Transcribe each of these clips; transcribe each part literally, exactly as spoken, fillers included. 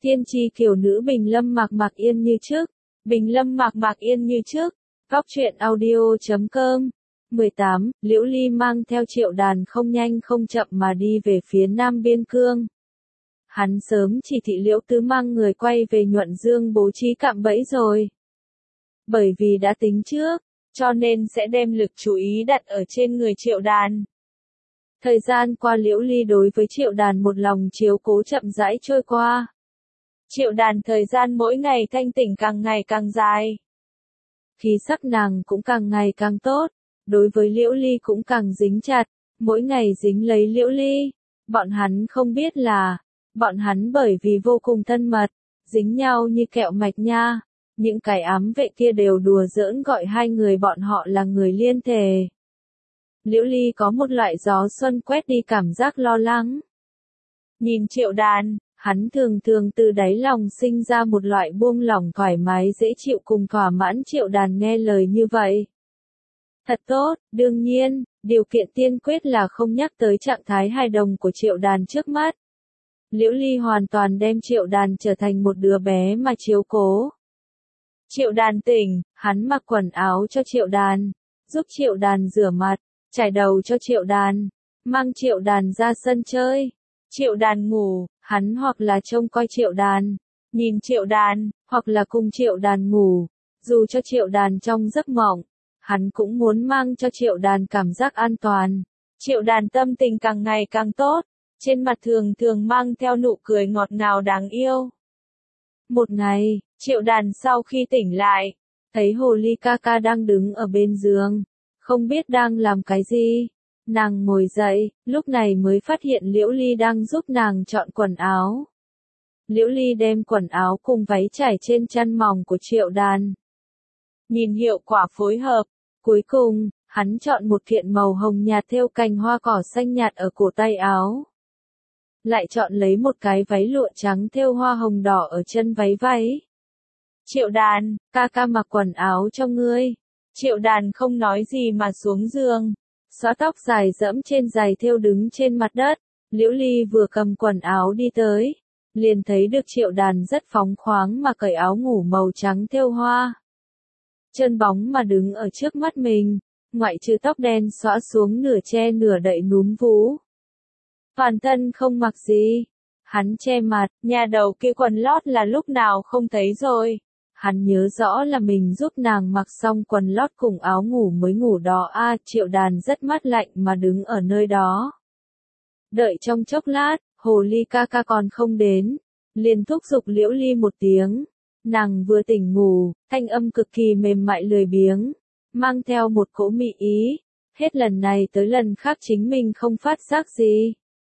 Tiên tri kiều nữ Bình Lâm mạc mạc yên như trước. Bình Lâm mạc mạc yên như trước. Góc truyện audio chấm com. mười tám. Liễu Ly mang theo Triệu Đàn không nhanh không chậm mà đi về phía Nam Biên Cương. Hắn sớm chỉ thị Liễu Tứ mang người quay về Nhuận Dương bố trí cạm bẫy rồi. Bởi vì đã tính trước, cho nên sẽ đem lực chú ý đặt ở trên người Triệu Đàn. Thời gian qua Liễu Ly đối với Triệu Đàn một lòng chiếu cố chậm rãi trôi qua. Triệu Đàn thời gian mỗi ngày thanh tỉnh càng ngày càng dài. Khí sắc nàng cũng càng ngày càng tốt, đối với Liễu Ly cũng càng dính chặt, mỗi ngày dính lấy Liễu Ly. Bọn hắn không biết là, bọn hắn bởi vì vô cùng thân mật, dính nhau như kẹo mạch nha. Những cái ám vệ kia đều đùa giỡn gọi hai người bọn họ là người liên thể. Liễu Ly có một loại gió xuân quét đi cảm giác lo lắng. Nhìn Triệu Đàn, hắn thường thường từ đáy lòng sinh ra một loại buông lỏng thoải mái dễ chịu cùng thỏa mãn. Triệu Đàn nghe lời như vậy. Thật tốt, đương nhiên, điều kiện tiên quyết là không nhắc tới trạng thái hài đồng của Triệu Đàn trước mắt. Liễu Ly hoàn toàn đem Triệu Đàn trở thành một đứa bé mà chiếu cố. Triệu Đàn tỉnh, hắn mặc quần áo cho Triệu Đàn, giúp Triệu Đàn rửa mặt, chải đầu cho Triệu Đàn, mang Triệu Đàn ra sân chơi. Triệu Đàn ngủ, hắn hoặc là trông coi Triệu Đàn, nhìn Triệu Đàn, hoặc là cùng Triệu Đàn ngủ. Dù cho Triệu Đàn trong giấc mộng, hắn cũng muốn mang cho Triệu Đàn cảm giác an toàn. Triệu Đàn tâm tình càng ngày càng tốt, trên mặt thường thường mang theo nụ cười ngọt ngào đáng yêu. Một ngày, Triệu Đàn sau khi tỉnh lại, thấy Hồ Ly ca ca đang đứng ở bên giường, không biết đang làm cái gì. Nàng ngồi dậy, lúc này mới phát hiện Liễu Ly đang giúp nàng chọn quần áo. Liễu Ly đem quần áo cùng váy trải trên chăn mỏng của Triệu Đàn. Nhìn hiệu quả phối hợp, cuối cùng, hắn chọn một kiện màu hồng nhạt thêu cành hoa cỏ xanh nhạt ở cổ tay áo. Lại chọn lấy một cái váy lụa trắng thêu hoa hồng đỏ ở chân váy váy. Triệu Đàn, ca ca mặc quần áo cho ngươi. Triệu Đàn không nói gì mà xuống giường, xõa tóc dài dẫm trên giày thêu đứng trên mặt đất. Liễu Ly vừa cầm quần áo đi tới, liền thấy được Triệu Đàn rất phóng khoáng mà cởi áo ngủ màu trắng thêu hoa. Chân bóng mà đứng ở trước mắt mình, ngoại trừ tóc đen xõa xuống nửa che nửa đậy núm vú. Toàn thân không mặc gì. Hắn che mặt, nhà đầu kia quần lót là lúc nào không thấy rồi. Hắn nhớ rõ là mình giúp nàng mặc xong quần lót cùng áo ngủ mới ngủ đó. A à, Triệu Đàn rất mát lạnh mà đứng ở nơi đó. Đợi trong chốc lát, Hồ Ly ca ca còn không đến, liền thúc giục Liễu Ly một tiếng. Nàng vừa tỉnh ngủ, thanh âm cực kỳ mềm mại lười biếng, mang theo một cỗ mị ý. Hết lần này tới lần khác chính mình không phát giác gì.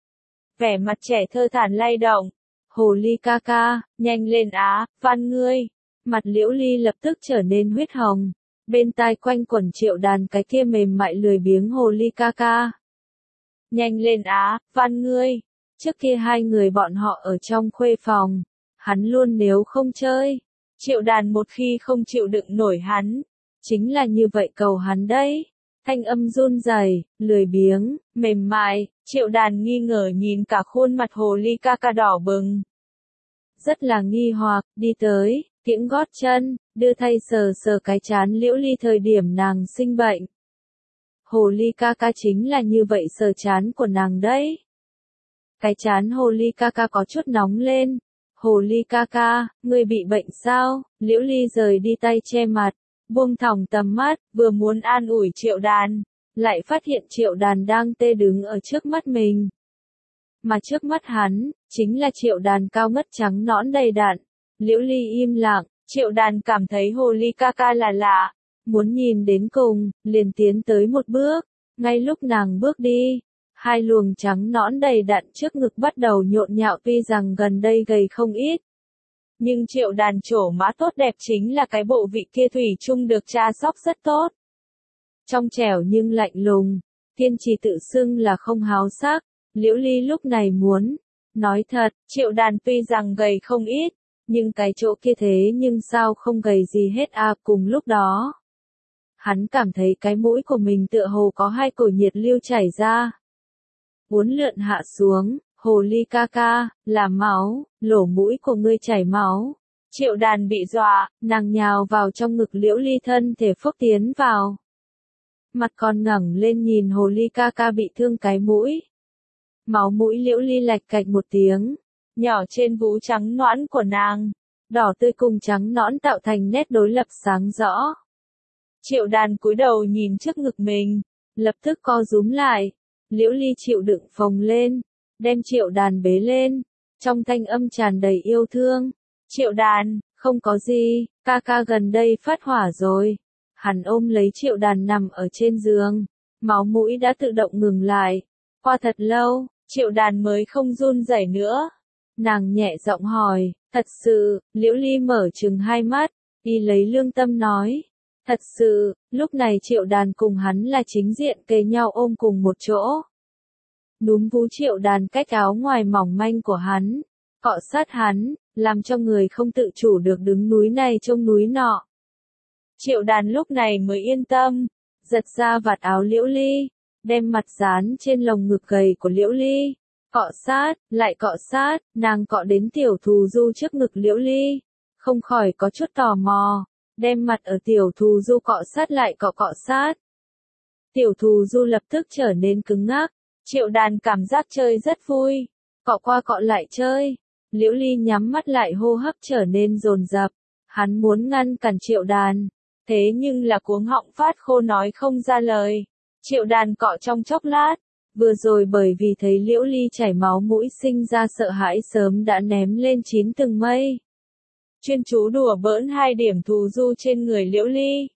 Vẻ mặt trẻ thơ thản lay động. Hồ Ly ca ca, nhanh lên á, van ngươi. Mặt Liễu Ly lập tức trở nên huyết hồng. Bên tai quanh quẩn Triệu Đàn cái kia mềm mại lười biếng Hồ Ly ca ca. Nhanh lên á, van ngươi. Trước kia hai người bọn họ ở trong khuê phòng. Hắn luôn nếu không chơi. Triệu Đàn một khi không chịu đựng nổi hắn. Chính là như vậy cầu hắn đấy. Thanh âm run rẩy, lười biếng, mềm mại. Triệu Đàn nghi ngờ nhìn cả khuôn mặt Hồ Ly ca ca đỏ bừng. Rất là nghi hoặc, đi tới, kiễng gót chân, đưa tay sờ sờ cái trán Liễu Ly thời điểm nàng sinh bệnh. Hồ Ly ca ca chính là như vậy sờ trán của nàng đấy. Cái trán Hồ Ly ca ca có chút nóng lên. Hồ Ly ca ca, ngươi bị bệnh sao? Liễu Ly rời đi tay che mặt, buông thõng tầm mắt, vừa muốn an ủi Triệu Đàn, lại phát hiện Triệu Đàn đang tê đứng ở trước mắt mình. Mà trước mắt hắn, chính là Triệu Đàn cao ngất trắng nõn đầy đặn. Liễu Ly im lặng, Triệu Đàn cảm thấy Hồ Ly ca ca là lạ, muốn nhìn đến cùng, liền tiến tới một bước. Ngay lúc nàng bước đi, hai luồng trắng nõn đầy đặn trước ngực bắt đầu nhộn nhạo. Tuy rằng gần đây gầy không ít, nhưng Triệu Đàn trổ mã tốt đẹp chính là cái bộ vị kia thủy chung được cha sóc rất tốt. Trong trẻo nhưng lạnh lùng, tiên trì tự xưng là không háo sắc. Liễu Ly lúc này muốn nói thật, Triệu Đàn tuy rằng gầy không ít, nhưng cái chỗ kia thế nhưng sao không gầy gì hết à. Cùng lúc đó, hắn cảm thấy cái mũi của mình tựa hồ có hai cổ nhiệt lưu chảy ra. Uốn lượn hạ xuống, Hồ ly ca ca, là máu, lỗ mũi của ngươi chảy máu. Triệu đàn bị dọa, nàng nhào vào trong ngực Liễu Ly thân thể phốc tiến vào. Mặt còn ngẩng lên nhìn hồ ly ca ca bị thương cái mũi. Máu mũi Liễu Ly lạch cạch một tiếng, nhỏ trên vú trắng nõn của nàng. Đỏ tươi cùng trắng nõn tạo thành nét đối lập sáng rõ. Triệu đàn cúi đầu nhìn trước ngực mình, lập tức co rúm lại. Liễu Ly chịu đựng phồng lên, đem Triệu đàn bế lên, trong thanh âm tràn đầy yêu thương. Triệu đàn, không có gì, ca ca gần đây phát hỏa rồi. Hắn ôm lấy Triệu đàn nằm ở trên giường, máu mũi đã tự động ngừng lại. Qua thật lâu, Triệu đàn mới không run rẩy nữa. Nàng nhẹ giọng hỏi, thật sự, Liễu Ly mở trừng hai mắt, đi lấy lương tâm nói. Thật sự, lúc này Triệu đàn cùng hắn là chính diện kề nhau ôm cùng một chỗ. Núm vú Triệu đàn cách áo ngoài mỏng manh của hắn, cọ sát hắn, làm cho người không tự chủ được đứng núi này trông núi nọ. Triệu đàn lúc này mới yên tâm, giật ra vạt áo Liễu Ly, đem mặt dán trên lồng ngực gầy của Liễu Ly. Cọ sát, lại cọ sát, nàng cọ đến tiểu thù du trước ngực Liễu Ly, không khỏi có chút tò mò, đem mặt ở tiểu thù du cọ sát lại cọ cọ sát. Tiểu thù du lập tức trở nên cứng ngắc, Triệu đàn cảm giác chơi rất vui, cọ qua cọ lại chơi. Liễu Ly nhắm mắt lại hô hấp trở nên dồn dập, hắn muốn ngăn cản Triệu đàn, thế nhưng là cuống họng phát khô nói không ra lời. Triệu đàn cọ trong chốc lát, vừa rồi bởi vì thấy Liễu Ly chảy máu mũi sinh ra sợ hãi sớm đã ném lên chín tầng mây. Chuyên chú đùa bỡn hai điểm thù du trên người Liễu Ly.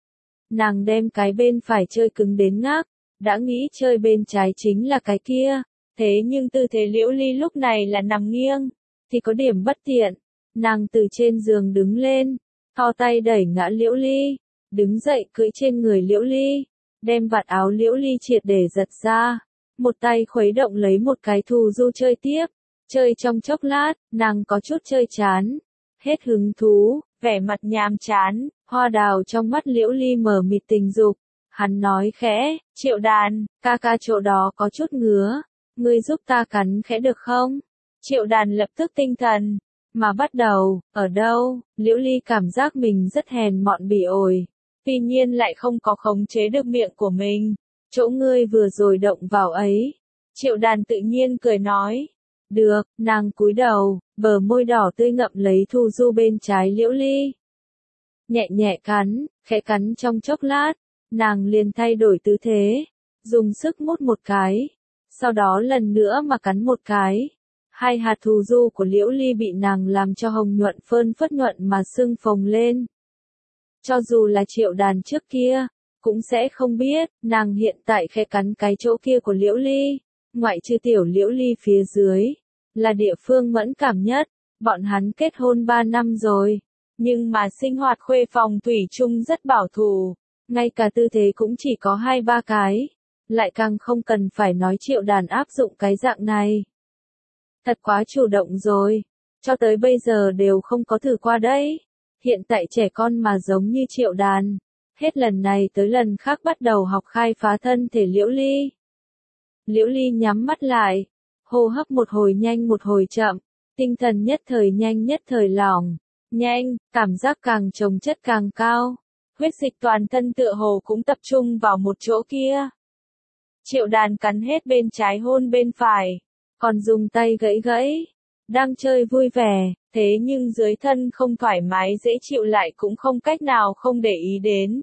Nàng đem cái bên phải chơi cứng đến ngác, đã nghĩ chơi bên trái chính là cái kia, thế nhưng tư thế Liễu Ly lúc này là nằm nghiêng, thì có điểm bất tiện. Nàng từ trên giường đứng lên, thò tay đẩy ngã Liễu Ly, đứng dậy cưỡi trên người Liễu Ly, đem vạt áo Liễu Ly triệt để giật ra. Một tay khuấy động lấy một cái thù du chơi tiếp, chơi trong chốc lát, nàng có chút chơi chán, hết hứng thú, vẻ mặt nhàm chán, hoa đào trong mắt Liễu Ly mờ mịt tình dục. Hắn nói khẽ, Triệu đàn, ca ca chỗ đó có chút ngứa, ngươi giúp ta cắn khẽ được không? Triệu đàn lập tức tinh thần, mà bắt đầu, ở đâu? Liễu Ly cảm giác mình rất hèn mọn bỉ ổi, tuy nhiên lại không có khống chế được miệng của mình. Chỗ ngươi vừa rồi động vào ấy. Triệu đàn tự nhiên cười nói. Được, nàng cúi đầu, bờ môi đỏ tươi ngậm lấy thù du bên trái Liễu Ly. Nhẹ nhẹ cắn, khẽ cắn trong chốc lát, nàng liền thay đổi tư thế, dùng sức mút một cái, sau đó lần nữa mà cắn một cái. Hai hạt thù du của Liễu Ly bị nàng làm cho hồng nhuận phơn phất nhuận mà sưng phồng lên. Cho dù là Triệu đàn trước kia, cũng sẽ không biết, nàng hiện tại khẽ cắn cái chỗ kia của Liễu Ly, ngoại trừ tiểu Liễu Ly phía dưới, là địa phương mẫn cảm nhất. Bọn hắn kết hôn ba năm rồi, nhưng mà sinh hoạt khuê phòng thủy chung rất bảo thủ, ngay cả tư thế cũng chỉ có hai ba cái, lại càng không cần phải nói Triệu đàn áp dụng cái dạng này. Thật quá chủ động rồi, cho tới bây giờ đều không có thử qua đấy. Hiện tại trẻ con mà giống như Triệu đàn, hết lần này tới lần khác bắt đầu học khai phá thân thể Liễu Ly. Liễu Ly nhắm mắt lại, hô hấp một hồi nhanh một hồi chậm, tinh thần nhất thời nhanh nhất thời lỏng, nhanh, cảm giác càng chồng chất càng cao, huyết dịch toàn thân tựa hồ cũng tập trung vào một chỗ kia. Triệu đàn cắn hết bên trái hôn bên phải, còn dùng tay gãy gãy, đang chơi vui vẻ, thế nhưng dưới thân không thoải mái dễ chịu lại cũng không cách nào không để ý đến.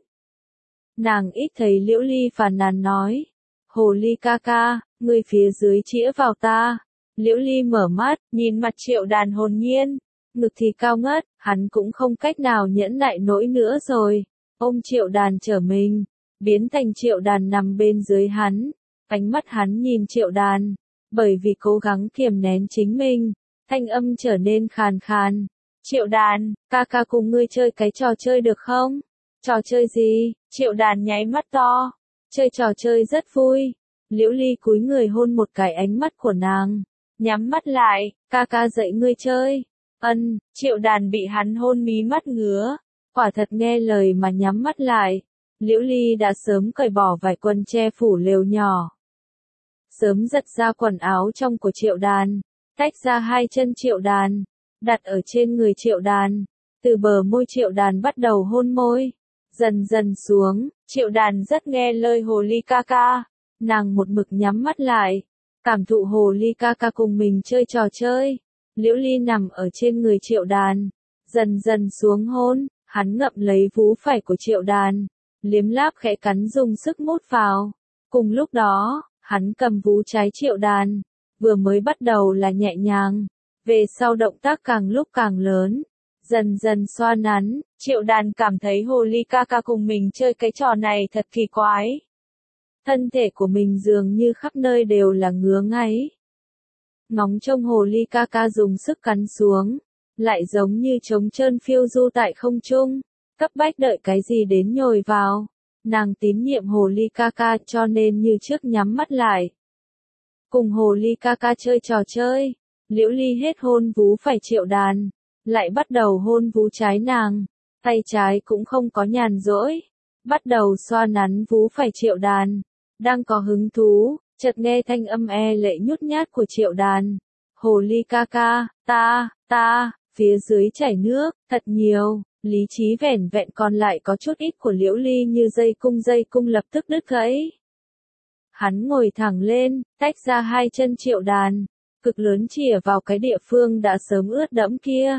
Nàng ít thấy Liễu Ly phàn nàn nói, hồ ly ca ca, người phía dưới chĩa vào ta. Liễu Ly mở mắt, nhìn mặt Triệu đàn hồn nhiên, ngực thì cao ngất, hắn cũng không cách nào nhẫn nại nỗi nữa rồi, ôm Triệu đàn trở mình, biến thành Triệu đàn nằm bên dưới hắn, ánh mắt hắn nhìn Triệu đàn, bởi vì cố gắng kiềm nén chính mình, thanh âm trở nên khàn khàn. Triệu đàn, ca ca cùng ngươi chơi cái trò chơi được không? Trò chơi gì? Triệu đàn nháy mắt to, chơi trò chơi rất vui. Liễu Ly cúi người hôn một cái ánh mắt của nàng, nhắm mắt lại, ca ca dạy ngươi chơi. Ân, Triệu đàn bị hắn hôn mí mắt ngứa, quả thật nghe lời mà nhắm mắt lại. Liễu Ly đã sớm cởi bỏ vải quần che phủ lều nhỏ. sớm giật ra quần áo trong của Triệu Đàn, tách ra hai chân Triệu Đàn, đặt ở trên người Triệu Đàn, từ bờ môi Triệu Đàn bắt đầu hôn môi, dần dần xuống, Triệu Đàn rất nghe lời hồ ly ca ca, nàng một mực nhắm mắt lại, cảm thụ hồ ly ca ca cùng mình chơi trò chơi. Liễu Ly nằm ở trên người Triệu Đàn, dần dần xuống hôn, hắn ngậm lấy vú phải của Triệu Đàn, liếm láp khẽ cắn dùng sức mút vào. Cùng lúc đó, hắn cầm vú trái Triệu Đàn, vừa mới bắt đầu là nhẹ nhàng, về sau động tác càng lúc càng lớn, dần dần xoa nắn. Triệu Đàn cảm thấy hồ ly ca ca cùng mình chơi cái trò này thật kỳ quái. Thân thể của mình dường như khắp nơi đều là ngứa ngáy. Ngóng trông hồ ly ca ca dùng sức cắn xuống, lại giống như trống trơn phiêu du tại không trung, cấp bách đợi cái gì đến nhồi vào. Nàng tín nhiệm hồ ly ca ca cho nên như trước nhắm mắt lại. Cùng hồ ly ca ca chơi trò chơi, Liễu Ly hết hôn vú phải Triệu Đàn, lại bắt đầu hôn vú trái nàng, tay trái cũng không có nhàn rỗi, bắt đầu xoa nắn vú phải Triệu Đàn, đang có hứng thú, chợt nghe thanh âm e lệ nhút nhát của Triệu Đàn. Hồ ly ca ca, ta, ta, phía dưới chảy nước, thật nhiều, lý trí vẻn vẹn còn lại có chút ít của Liễu Ly như dây cung dây cung lập tức đứt gãy. Hắn ngồi thẳng lên, tách ra hai chân Triệu Đàn, cực lớn chìa vào cái địa phương đã sớm ướt đẫm kia.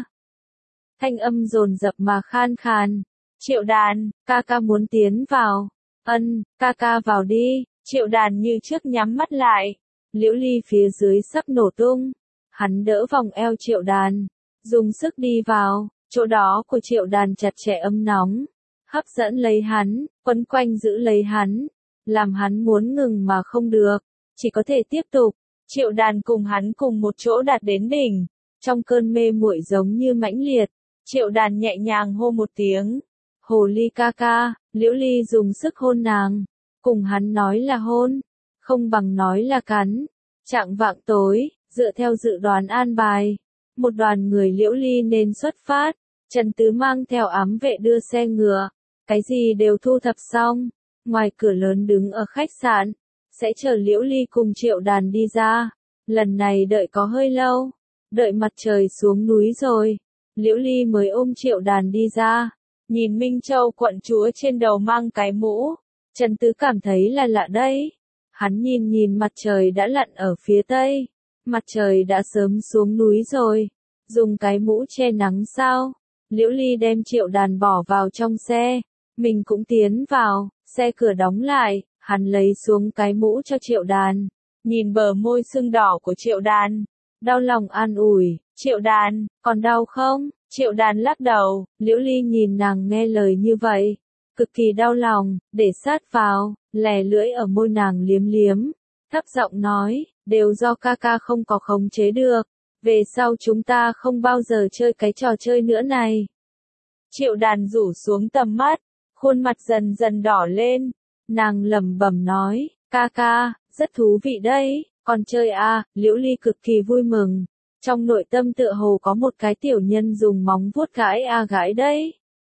Thanh âm dồn dập mà khan khàn. Triệu Đàn, ca ca muốn tiến vào. Ân, ca ca vào đi. Triệu Đàn như trước nhắm mắt lại. Liễu Ly phía dưới sắp nổ tung. Hắn đỡ vòng eo Triệu Đàn, dùng sức đi vào. Chỗ đó của Triệu Đàn chặt chẽ ấm nóng, hấp dẫn lấy hắn, quấn quanh giữ lấy hắn, làm hắn muốn ngừng mà không được, chỉ có thể tiếp tục. Triệu Đàn cùng hắn cùng một chỗ đạt đến đỉnh, trong cơn mê muội giống như mãnh liệt. Triệu Đàn nhẹ nhàng hô một tiếng, hồ ly ca ca. Liễu Ly dùng sức hôn nàng, cùng hắn nói là hôn, không bằng nói là cắn. Chạng vạng tối, dựa theo dự đoán an bài, một đoàn người Liễu Ly nên xuất phát. Trần Tứ mang theo ám vệ đưa xe ngựa, cái gì đều thu thập xong, ngoài cửa lớn đứng ở khách sạn, sẽ chờ Liễu Ly cùng Triệu Đàn đi ra. Lần này đợi có hơi lâu, đợi mặt trời xuống núi rồi, Liễu Ly mới ôm Triệu Đàn đi ra, nhìn Minh Châu quận chúa trên đầu mang cái mũ, Trần Tứ cảm thấy là lạ đấy. Hắn nhìn nhìn mặt trời đã lặn ở phía tây, mặt trời đã sớm xuống núi rồi, dùng cái mũ che nắng sao? Liễu Ly đem Triệu Đàn bỏ vào trong xe, mình cũng tiến vào, xe cửa đóng lại, hắn lấy xuống cái mũ cho Triệu Đàn, nhìn bờ môi sưng đỏ của Triệu Đàn, đau lòng an ủi, Triệu Đàn, còn đau không? Triệu Đàn lắc đầu. Liễu Ly nhìn nàng nghe lời như vậy, cực kỳ đau lòng, để sát vào, lè lưỡi ở môi nàng liếm liếm, thấp giọng nói, đều do ca ca không có khống chế được. Về sau chúng ta không bao giờ chơi cái trò chơi nữa này. Triệu Đàn rủ xuống tầm mắt, khuôn mặt dần dần đỏ lên, nàng lẩm bẩm nói, ca ca, rất thú vị đấy, còn chơi à? Liễu Ly cực kỳ vui mừng, trong nội tâm tựa hồ có một cái tiểu nhân dùng móng vuốt gãi a à gãi đấy.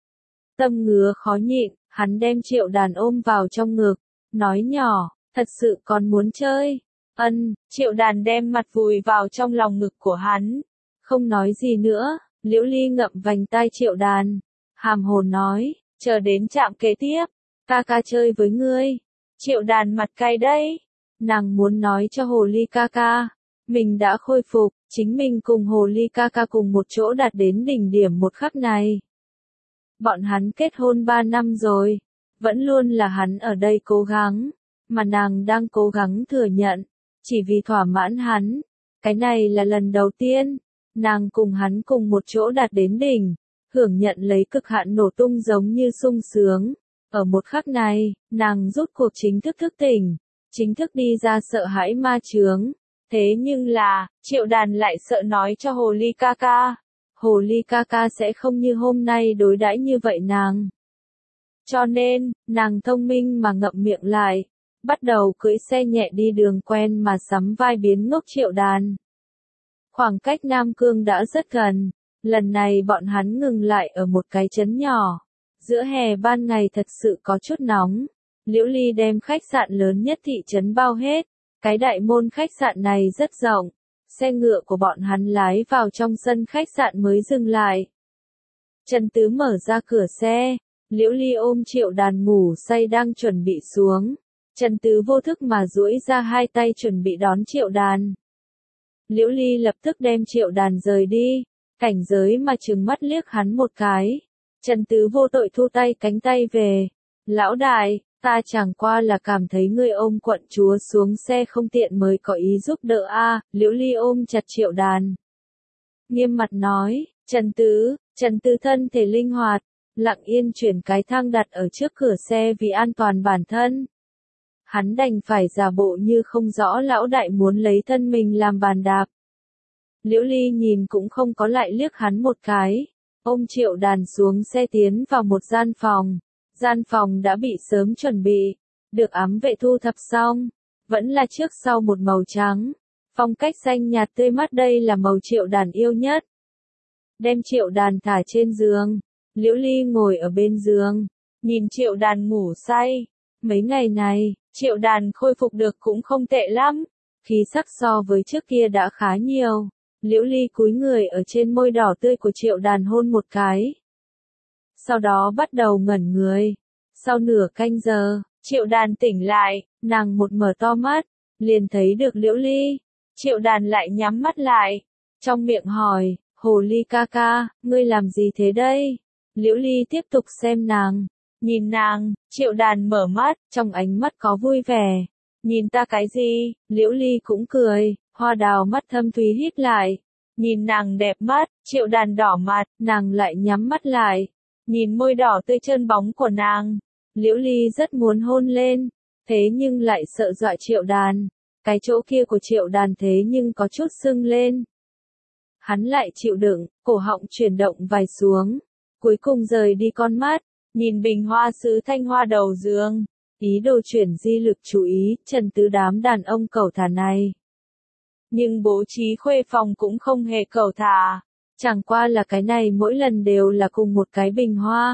Tâm ngứa khó nhịn, hắn đem Triệu Đàn ôm vào trong ngực, nói nhỏ, thật sự còn muốn chơi. Ân, Triệu Đàn đem mặt vùi vào trong lòng ngực của hắn, không nói gì nữa. Liễu Ly ngậm vành tai Triệu Đàn, hàm hồ nói, chờ đến trạm kế tiếp, ca ca chơi với ngươi. Triệu Đàn mặt cay đấy, nàng muốn nói cho hồ ly ca ca, mình đã khôi phục, chính mình cùng hồ ly ca ca cùng một chỗ đạt đến đỉnh điểm một khắc này. Bọn hắn kết hôn ba năm rồi, vẫn luôn là hắn ở đây cố gắng, mà nàng đang cố gắng thừa nhận, chỉ vì thỏa mãn hắn. Cái này là lần đầu tiên, nàng cùng hắn cùng một chỗ đạt đến đỉnh, hưởng nhận lấy cực hạn nổ tung giống như sung sướng. Ở một khắc này, nàng rút cuộc chính thức thức tỉnh, chính thức đi ra sợ hãi ma chướng. Thế nhưng là, Triệu Đàn lại sợ nói cho hồ ly ca ca. Hồ ly ca ca sẽ không như hôm nay đối đãi như vậy nàng. Cho nên, nàng thông minh mà ngậm miệng lại, bắt đầu cưỡi xe nhẹ đi đường quen mà sắm vai biến ngốc Triệu Đàn. Khoảng cách Nam Cương đã rất gần, lần này bọn hắn ngừng lại ở một cái trấn nhỏ. Giữa hè ban ngày thật sự có chút nóng, Liễu Ly đem khách sạn lớn nhất thị trấn bao hết, Cái đại môn khách sạn này rất rộng, xe ngựa của bọn hắn lái vào trong sân khách sạn mới dừng lại. Trần Tứ mở ra cửa xe, Liễu Ly ôm Triệu Đàn ngủ say đang chuẩn bị xuống. Trần Tứ vô thức mà duỗi ra hai tay chuẩn bị đón Triệu Đàn. Liễu Ly lập tức đem Triệu Đàn rời đi, cảnh giới mà trừng mắt liếc hắn một cái. Trần Tứ vô tội thu tay cánh tay về. Lão đại, ta chẳng qua là cảm thấy ngươi ôm quận chúa xuống xe không tiện mới có ý giúp đỡ a. Liễu Ly ôm chặt Triệu Đàn, nghiêm mặt nói. Trần Tứ, Trần Tứ thân thể linh hoạt, lặng yên chuyển cái thang đặt ở trước cửa xe vì an toàn bản thân. Hắn đành phải giả bộ như không rõ lão đại muốn lấy thân mình làm bàn đạp. Liễu Ly nhìn cũng không có lại liếc hắn một cái, ôm Triệu Đàn xuống xe tiến vào một gian phòng. Gian phòng đã bị sớm chuẩn bị, được ám vệ thu thập xong, vẫn là trước sau một màu trắng. Phong cách xanh nhạt tươi mát, đây là màu Triệu Đàn yêu nhất. Đem Triệu Đàn thả trên giường, Liễu Ly ngồi ở bên giường, nhìn Triệu Đàn ngủ say. Mấy ngày này, Triệu Đàn khôi phục được cũng không tệ lắm, khí sắc so với trước kia đã khá nhiều. Liễu Ly cúi người ở trên môi đỏ tươi của Triệu Đàn hôn một cái. Sau đó bắt đầu ngẩn người. Sau nửa canh giờ, Triệu Đàn tỉnh lại, nàng một mở to mắt, liền thấy được Liễu Ly. Triệu Đàn lại nhắm mắt lại, trong miệng hỏi, Hồ Ly ca ca, ngươi làm gì thế đây? Liễu Ly tiếp tục xem nàng, nhìn nàng, Triệu Đàn mở mắt, trong ánh mắt có vui vẻ. Nhìn ta cái gì? Liễu Ly cũng cười, hoa đào mắt thâm thúy híp lại. Nhìn nàng đẹp mắt, Triệu Đàn đỏ mặt, nàng lại nhắm mắt lại. Nhìn môi đỏ tươi trơn bóng của nàng, Liễu Ly rất muốn hôn lên, thế nhưng lại sợ dọa Triệu Đàn. Cái chỗ kia của Triệu Đàn thế nhưng có chút sưng lên. Hắn lại chịu đựng, cổ họng chuyển động vài xuống, cuối cùng rời đi con mắt, nhìn bình hoa sứ thanh hoa đầu giường, ý đồ chuyển di lực chú ý, Trần Tứ đám đàn ông cẩu thả này. Nhưng bố trí khuê phòng cũng không hề cẩu thả, chẳng qua là cái này mỗi lần đều là cùng một cái bình hoa.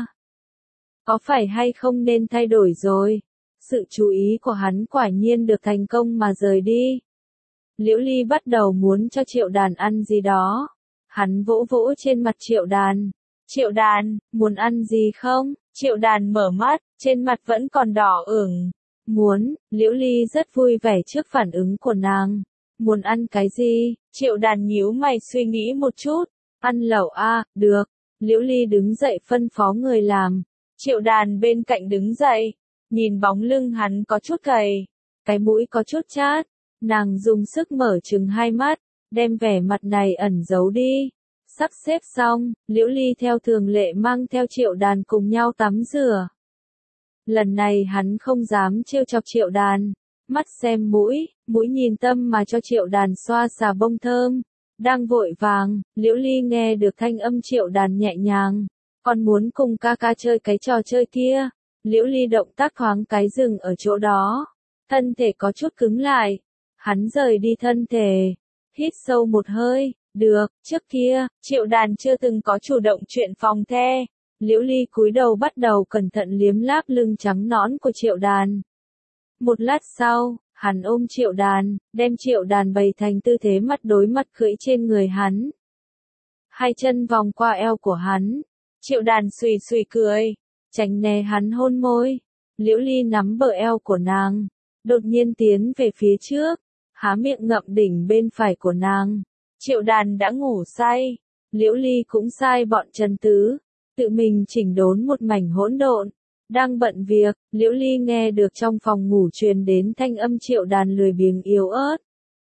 Có phải hay không nên thay đổi rồi? Sự chú ý của hắn quả nhiên được thành công mà rời đi. Liễu Ly bắt đầu muốn cho Triệu Đàn ăn gì đó. Hắn vỗ vỗ trên mặt Triệu Đàn. Triệu Đàn, muốn ăn gì không? Triệu Đàn mở mắt, trên mặt vẫn còn đỏ ửng. Muốn, Liễu Ly rất vui vẻ trước phản ứng của nàng. Muốn ăn cái gì? Triệu Đàn nhíu mày suy nghĩ một chút. Ăn lẩu a, được. Liễu Ly đứng dậy phân phó người làm. Triệu Đàn bên cạnh đứng dậy, nhìn bóng lưng hắn có chút gầy, cái mũi có chút chát. Nàng dùng sức mở trừng hai mắt, đem vẻ mặt này ẩn giấu đi. Sắp xếp xong, Liễu Ly theo thường lệ mang theo Triệu Đàn cùng nhau tắm rửa. Lần này hắn không dám trêu chọc Triệu Đàn, mắt xem mũi, mũi nhìn tâm mà cho Triệu Đàn xoa xà bông thơm. Đang vội vàng, Liễu Ly nghe được thanh âm Triệu Đàn nhẹ nhàng, còn muốn cùng ca ca chơi cái trò chơi kia. Liễu Ly động tác thoáng cái dừng ở chỗ đó, thân thể có chút cứng lại. Hắn rời đi thân thể, hít sâu một hơi, được, trước kia, Triệu Đàn chưa từng có chủ động chuyện phòng the. Liễu Ly cúi đầu bắt đầu cẩn thận liếm láp lưng trắng nõn của Triệu Đàn. Một lát sau, hắn ôm Triệu Đàn, đem Triệu Đàn bày thành tư thế mặt đối mặt cưỡi trên người hắn. Hai chân vòng qua eo của hắn, Triệu Đàn xùy xùy cười, tránh né hắn hôn môi. Liễu Ly nắm bờ eo của nàng, đột nhiên tiến về phía trước, há miệng ngậm đỉnh bên phải của nàng. Triệu Đàn đã ngủ say, Liễu Ly cũng sai bọn Trần Tứ, tự mình chỉnh đốn một mảnh hỗn độn. Đang bận việc, Liễu Ly nghe được trong phòng ngủ truyền đến thanh âm Triệu Đàn lười biếng yếu ớt.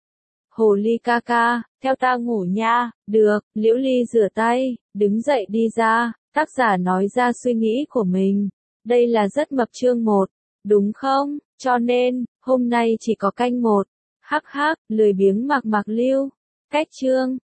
Hồ Ly ca ca, theo ta ngủ nha. Được, Liễu Ly rửa tay, đứng dậy đi ra, tác giả nói ra suy nghĩ của mình. Đây là rất mập chương một, đúng không? Cho nên, hôm nay chỉ có canh một. Hắc hắc, lười biếng Mạc Mạc Lưu. Cách chương.